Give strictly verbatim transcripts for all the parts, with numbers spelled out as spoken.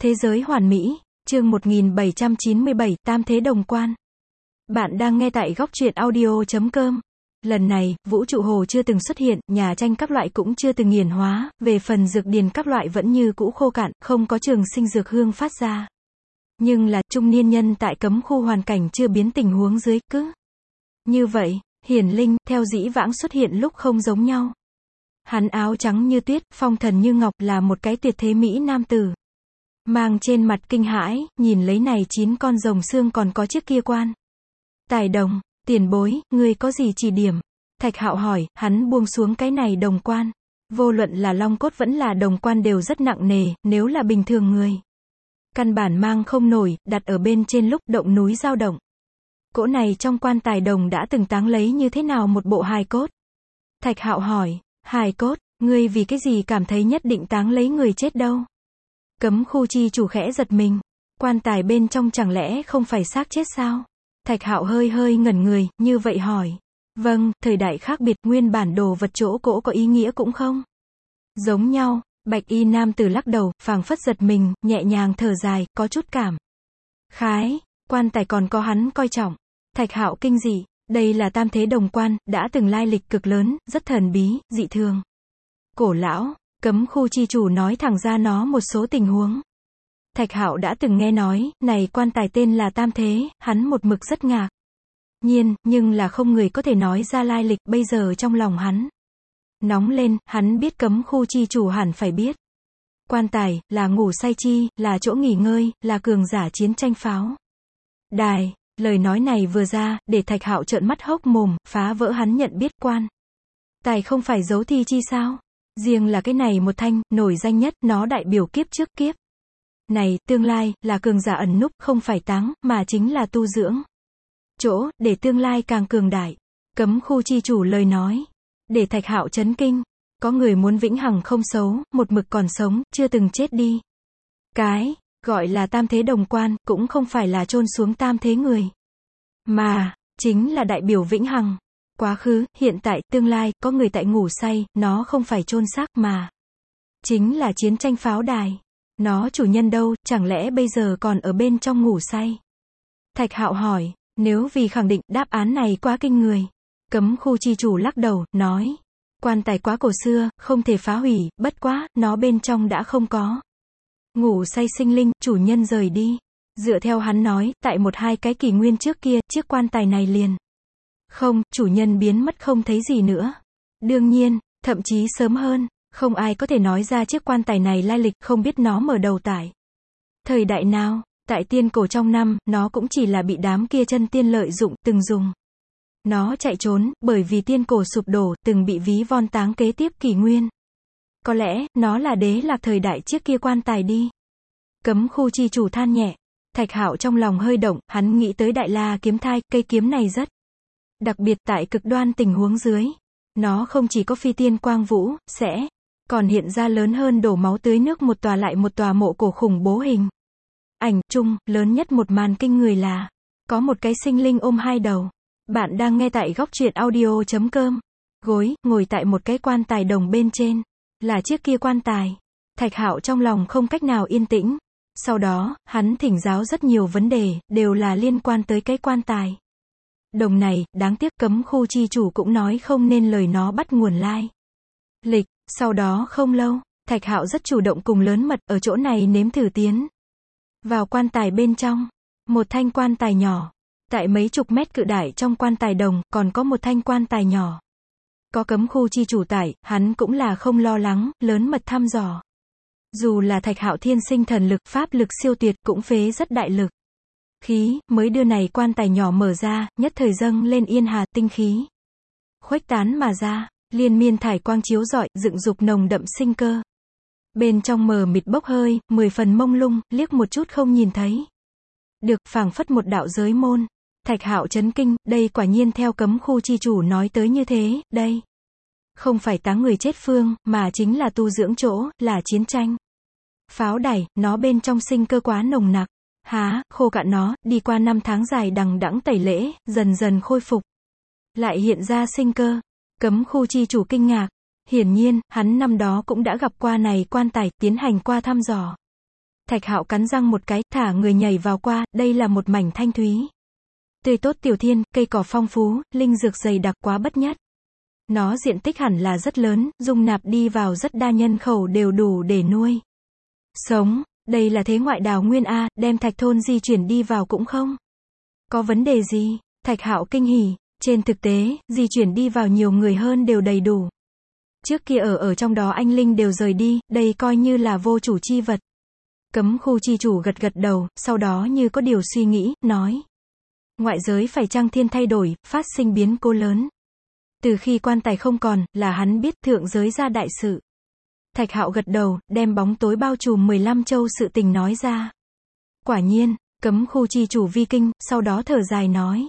Thế giới hoàn mỹ, chương một nghìn bảy trăm chín mươi bảy, Tam Thế Đồng Quan. Bạn đang nghe tại góc truyện audio chấm com. Lần này, vũ trụ hồ chưa từng xuất hiện, nhà tranh các loại cũng chưa từng nghiền hóa, về phần dược điền các loại vẫn như cũ khô cạn, không có trường sinh dược hương phát ra. Nhưng là, trung niên nhân tại cấm khu hoàn cảnh chưa biến tình huống dưới, cứ như vậy, hiển linh, theo dĩ vãng xuất hiện lúc không giống nhau. Hắn áo trắng như tuyết, phong thần như ngọc, là một cái tuyệt thế mỹ nam tử. Mang trên mặt kinh hãi, nhìn lấy này chín con rồng xương còn có chiếc kia quan tài đồng, tiền bối, ngươi có gì chỉ điểm? Thạch Hạo hỏi, hắn buông xuống cái này đồng quan. Vô luận là long cốt vẫn là đồng quan đều rất nặng nề, nếu là bình thường người. Căn bản mang không nổi, đặt ở bên trên lúc động núi dao động. Cỗ này trong quan tài đồng đã từng táng lấy như thế nào một bộ hài cốt? Thạch Hạo hỏi, hài cốt, ngươi vì cái gì cảm thấy nhất định táng lấy người chết đâu? Cấm khu chi chủ khẽ giật mình, quan tài bên trong chẳng lẽ không phải xác chết sao? Thạch Hạo hơi hơi ngẩn người, như vậy hỏi. Vâng, thời đại khác biệt, nguyên bản đồ vật chỗ cỗ có ý nghĩa cũng không giống nhau. Bạch y nam tử lắc đầu, phảng phất giật mình, nhẹ nhàng thở dài, có chút cảm khái, quan tài còn có hắn coi trọng. Thạch Hạo kinh dị, đây là tam thế đồng quan, đã từng lai lịch cực lớn, rất thần bí, dị thường. Cổ lão, cấm khu chi chủ nói thẳng ra nó một số tình huống. Thạch Hạo đã từng nghe nói, này quan tài tên là tam thế, hắn một mực rất ngạc nhiên, nhưng là không người có thể nói ra lai lịch, bây giờ trong lòng hắn nóng lên, hắn biết cấm khu chi chủ hẳn phải biết. Quan tài, là ngủ say chi, là chỗ nghỉ ngơi, là cường giả chiến tranh pháo đài. Lời nói này vừa ra, để Thạch Hạo trợn mắt hốc mồm, phá vỡ hắn nhận biết quan tài không phải giấu thi chi sao? Riêng là cái này một thanh, nổi danh nhất, nó đại biểu kiếp trước kiếp này, tương lai, là cường giả ẩn núp, không phải táng, mà chính là tu dưỡng chỗ, để tương lai càng cường đại. Cấm khu chi chủ lời nói, để Thạch Hạo chấn kinh. Có người muốn vĩnh hằng không xấu, một mực còn sống, chưa từng chết đi. Cái gọi là tam thế đồng quan, cũng không phải là chôn xuống tam thế người, mà chính là đại biểu vĩnh hằng. Quá khứ, hiện tại, tương lai, có người tại ngủ say, nó không phải chôn xác mà chính là chiến tranh pháo đài. Nó chủ nhân đâu, chẳng lẽ bây giờ còn ở bên trong ngủ say? Thạch Hạo hỏi, nếu vì khẳng định đáp án này quá kinh người. Cấm khu chi chủ lắc đầu, nói, quan tài quá cổ xưa, không thể phá hủy, bất quá, nó bên trong đã không có ngủ say sinh linh, chủ nhân rời đi. Dựa theo hắn nói, tại một hai cái kỷ nguyên trước kia, chiếc quan tài này liền không, chủ nhân biến mất không thấy gì nữa. Đương nhiên, thậm chí sớm hơn, không ai có thể nói ra chiếc quan tài này lai lịch, không biết nó mở đầu tại thời đại nào. Tại tiên cổ trong năm, nó cũng chỉ là bị đám kia chân tiên lợi dụng, từng dùng nó chạy trốn, bởi vì tiên cổ sụp đổ, từng bị ví von táng kế tiếp kỷ nguyên. Có lẽ, nó là đế lạc thời đại chiếc kia quan tài đi. Cấm khu chi chủ than nhẹ. Thạch Hạo trong lòng hơi động, hắn nghĩ tới Đại La kiếm thai, cây kiếm này rất đặc biệt, tại cực đoan tình huống dưới. Nó không chỉ có phi tiên quang vũ, sẽ còn hiện ra lớn hơn đổ máu tưới nước một tòa lại một tòa mộ cổ khủng bố hình ảnh chung. Lớn nhất một màn kinh người là có một cái sinh linh ôm hai đầu. Bạn đang nghe tại góc truyện audio chấm com. Gối, ngồi tại một cái quan tài đồng bên trên, là chiếc kia quan tài. Thạch Hạo trong lòng không cách nào yên tĩnh. Sau đó, hắn thỉnh giáo rất nhiều vấn đề, đều là liên quan tới cái quan tài đồng này. Đáng tiếc cấm khu chi chủ cũng nói không nên lời nó bắt nguồn lai lịch. Sau đó không lâu, Thạch Hạo rất chủ động cùng lớn mật, ở chỗ này nếm thử tiến vào quan tài bên trong. Một thanh quan tài nhỏ, tại mấy chục mét cự đại trong quan tài đồng, còn có một thanh quan tài nhỏ. Có cấm khu chi chủ tải, hắn cũng là không lo lắng, lớn mật thăm dò. Dù là Thạch Hạo thiên sinh thần lực, pháp lực siêu tuyệt, cũng phế rất đại lực khí, mới đưa này quan tài nhỏ mở ra, nhất thời dâng lên yên hà, tinh khí khuếch tán mà ra, liên miên thải quang chiếu rọi, dựng dục nồng đậm sinh cơ. Bên trong mờ mịt bốc hơi, mười phần mông lung, liếc một chút không nhìn thấy được, phảng phất một đạo giới môn. Thạch Hạo chấn kinh, đây quả nhiên theo cấm khu chi chủ nói tới như thế, đây không phải táng người chết phương, mà chính là tu dưỡng chỗ, là chiến tranh pháo đài. Nó bên trong sinh cơ quá nồng nặc, há khô cạn nó, đi qua năm tháng dài đằng đẵng tẩy lễ, dần dần khôi phục, lại hiện ra sinh cơ. Cấm khu chi chủ kinh ngạc. Hiển nhiên, hắn năm đó cũng đã gặp qua này quan tài, tiến hành qua thăm dò. Thạch Hạo cắn răng một cái, thả người nhảy vào qua, đây là một mảnh thanh thúy. Tươi tốt tiểu thiên, cây cỏ phong phú, linh dược dày đặc quá bất nhất. Nó diện tích hẳn là rất lớn, dung nạp đi vào rất đa nhân khẩu đều đủ để nuôi sống. Đây là thế ngoại đào nguyên A, đem thạch thôn di chuyển đi vào cũng không có vấn đề gì. Thạch Hạo kinh hỉ, trên thực tế, di chuyển đi vào nhiều người hơn đều đầy đủ. Trước kia ở ở trong đó anh linh đều rời đi, đây coi như là vô chủ chi vật. Cấm khu chi chủ gật gật đầu, sau đó như có điều suy nghĩ, nói. Ngoại giới phải chăng thiên thay đổi, phát sinh biến cố lớn. Từ khi quan tài không còn, là hắn biết thượng giới ra đại sự. Thạch Hạo gật đầu, đem bóng tối bao trùm mười lăm châu sự tình nói ra. Quả nhiên, cấm khu chi chủ vi kinh, sau đó thở dài nói.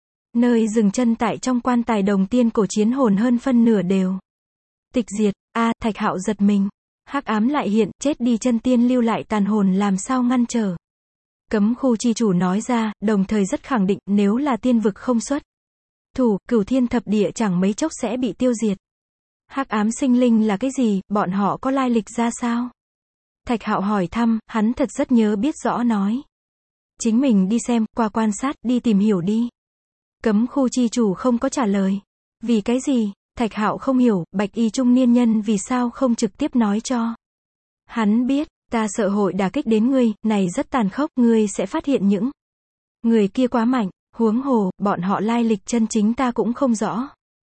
Nơi dừng chân tại trong quan tài đồng tiên cổ chiến hồn hơn phân nửa đều tịch diệt. A, à, Thạch Hạo giật mình. Hắc ám lại hiện, chết đi chân tiên lưu lại tàn hồn làm sao ngăn trở. Cấm khu chi chủ nói ra, đồng thời rất khẳng định, nếu là tiên vực không xuất thủ, cửu thiên thập địa chẳng mấy chốc sẽ bị tiêu diệt. Hắc ám sinh linh là cái gì, bọn họ có lai lịch ra sao? Thạch Hạo hỏi thăm, hắn thật rất nhớ biết rõ nói. Chính mình đi xem, qua quan sát, đi tìm hiểu đi. Cấm khu chi chủ không có trả lời. Vì cái gì? Thạch Hạo không hiểu, bạch y trung niên nhân vì sao không trực tiếp nói cho. Hắn biết, ta sợ hội đả kích đến ngươi, này rất tàn khốc, ngươi sẽ phát hiện những người kia quá mạnh, huống hồ, bọn họ lai lịch chân chính ta cũng không rõ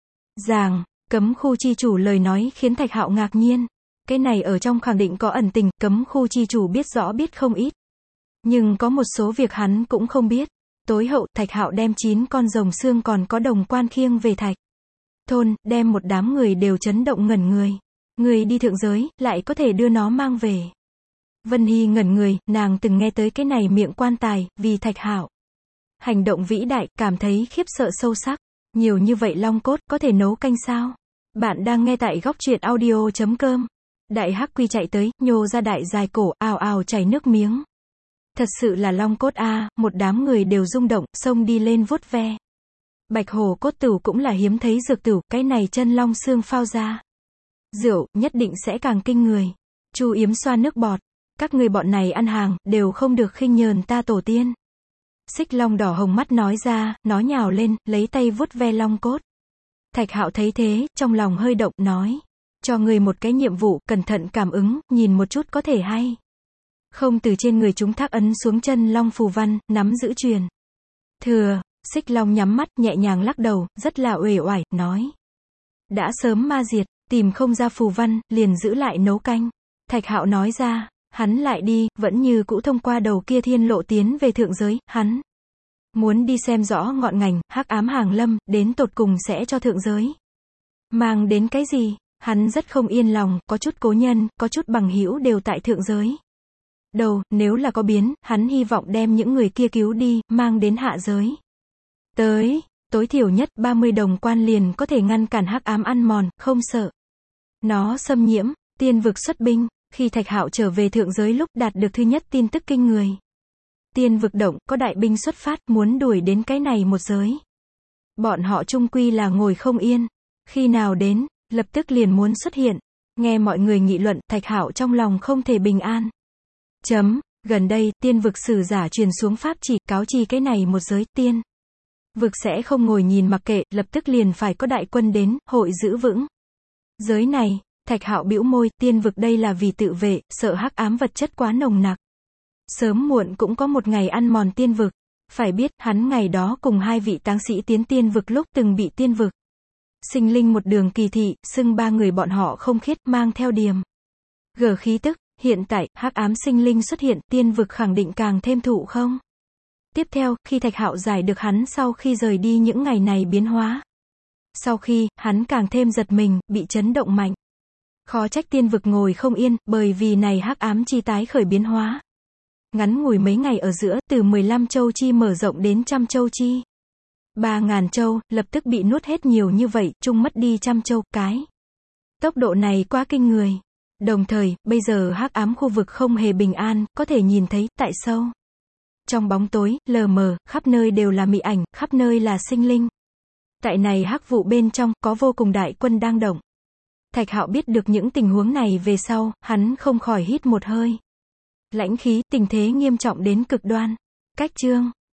ràng. Cấm khu chi chủ lời nói khiến Thạch Hạo ngạc nhiên. Cái này ở trong khẳng định có ẩn tình, cấm khu chi chủ biết rõ biết không ít. Nhưng có một số việc hắn cũng không biết. Tối hậu, Thạch Hạo đem chín con rồng xương còn có đồng quan khiêng về thạch thôn, đem một đám người đều chấn động ngẩn người. Người đi thượng giới, lại có thể đưa nó mang về. Vân Hy ngẩn người, nàng từng nghe tới cái này miệng quan tài, vì Thạch Hạo hành động vĩ đại, cảm thấy khiếp sợ sâu sắc. Nhiều như vậy long cốt, có thể nấu canh sao? Bạn đang nghe tại góc truyện audio chấm com. Đại hắc quy chạy tới, nhô ra đại dài cổ, ào ào chảy nước miếng. Thật sự là long cốt a, à, một đám người đều rung động, xông đi lên vuốt ve. Bạch hồ cốt tửu cũng là hiếm thấy dược tửu, cái này chân long xương phao ra. Rượu, nhất định sẽ càng kinh người. Chu Yếm xoa nước bọt. Các người bọn này ăn hàng, đều không được khinh nhờn ta tổ tiên. Xích long đỏ hồng mắt nói ra, nó nhào lên, lấy tay vuốt ve long cốt. Thạch Hạo thấy thế, trong lòng hơi động, nói. Cho người một cái nhiệm vụ, cẩn thận cảm ứng, nhìn một chút có thể hay. Không từ trên người chúng thác ấn xuống chân long phù văn, nắm giữ truyền. Thừa, xích long nhắm mắt, nhẹ nhàng lắc đầu, rất là uể oải, nói. Đã sớm ma diệt, tìm không ra phù văn, liền giữ lại nấu canh. Thạch Hạo nói ra, hắn lại đi, vẫn như cũ thông qua đầu kia thiên lộ tiến về thượng giới, hắn muốn đi xem rõ ngọn ngành, hắc ám hàng lâm, đến tột cùng sẽ cho thượng giới mang đến cái gì. Hắn rất không yên lòng, có chút cố nhân, có chút bằng hữu đều tại thượng giới. Đầu, nếu là có biến, hắn hy vọng đem những người kia cứu đi, mang đến hạ giới. Tới, tối thiểu nhất ba mươi đồng quan liền có thể ngăn cản hắc ám ăn mòn, không sợ nó xâm nhiễm. Tiên vực xuất binh, khi Thạch Hạo trở về thượng giới lúc đạt được thứ nhất tin tức kinh người. Tiên vực động, có đại binh xuất phát, muốn đuổi đến cái này một giới. Bọn họ chung quy là ngồi không yên. Khi nào đến, lập tức liền muốn xuất hiện. Nghe mọi người nghị luận, Thạch Hạo trong lòng không thể bình an. Chấm, gần đây, tiên vực sử giả truyền xuống pháp chỉ, cáo chi cái này một giới, tiên vực sẽ không ngồi nhìn mặc kệ, lập tức liền phải có đại quân đến, hội giữ vững giới này. Thạch Hạo bĩu môi, tiên vực đây là vì tự vệ, sợ hắc ám vật chất quá nồng nặc. Sớm muộn cũng có một ngày ăn mòn tiên vực. Phải biết, hắn ngày đó cùng hai vị táng sĩ tiến tiên vực lúc từng bị tiên vực sinh linh một đường kỳ thị, xưng ba người bọn họ không khiết, mang theo điềm gở khí tức. Hiện tại, hắc ám sinh linh xuất hiện, tiên vực khẳng định càng thêm thụ không. Tiếp theo, khi Thạch Hạo giải được hắn sau khi rời đi những ngày này biến hóa. Sau khi, hắn càng thêm giật mình, bị chấn động mạnh. Khó trách tiên vực ngồi không yên, bởi vì này hắc ám chi tái khởi biến hóa. Ngắn ngủi mấy ngày ở giữa, từ mười lăm châu chi mở rộng đến trăm châu chi. ba ngàn châu, lập tức bị nuốt hết nhiều như vậy, chung mất đi trăm châu, cái. Tốc độ này quá kinh người. Đồng thời, bây giờ hắc ám khu vực không hề bình an, có thể nhìn thấy, tại sâu trong bóng tối, lờ mờ, khắp nơi đều là mị ảnh, khắp nơi là sinh linh. Tại này hắc vụ bên trong, có vô cùng đại quân đang động. Thạch Hạo biết được những tình huống này về sau, hắn không khỏi hít một hơi. Lãnh khí, tình thế nghiêm trọng đến cực đoan. Cách chương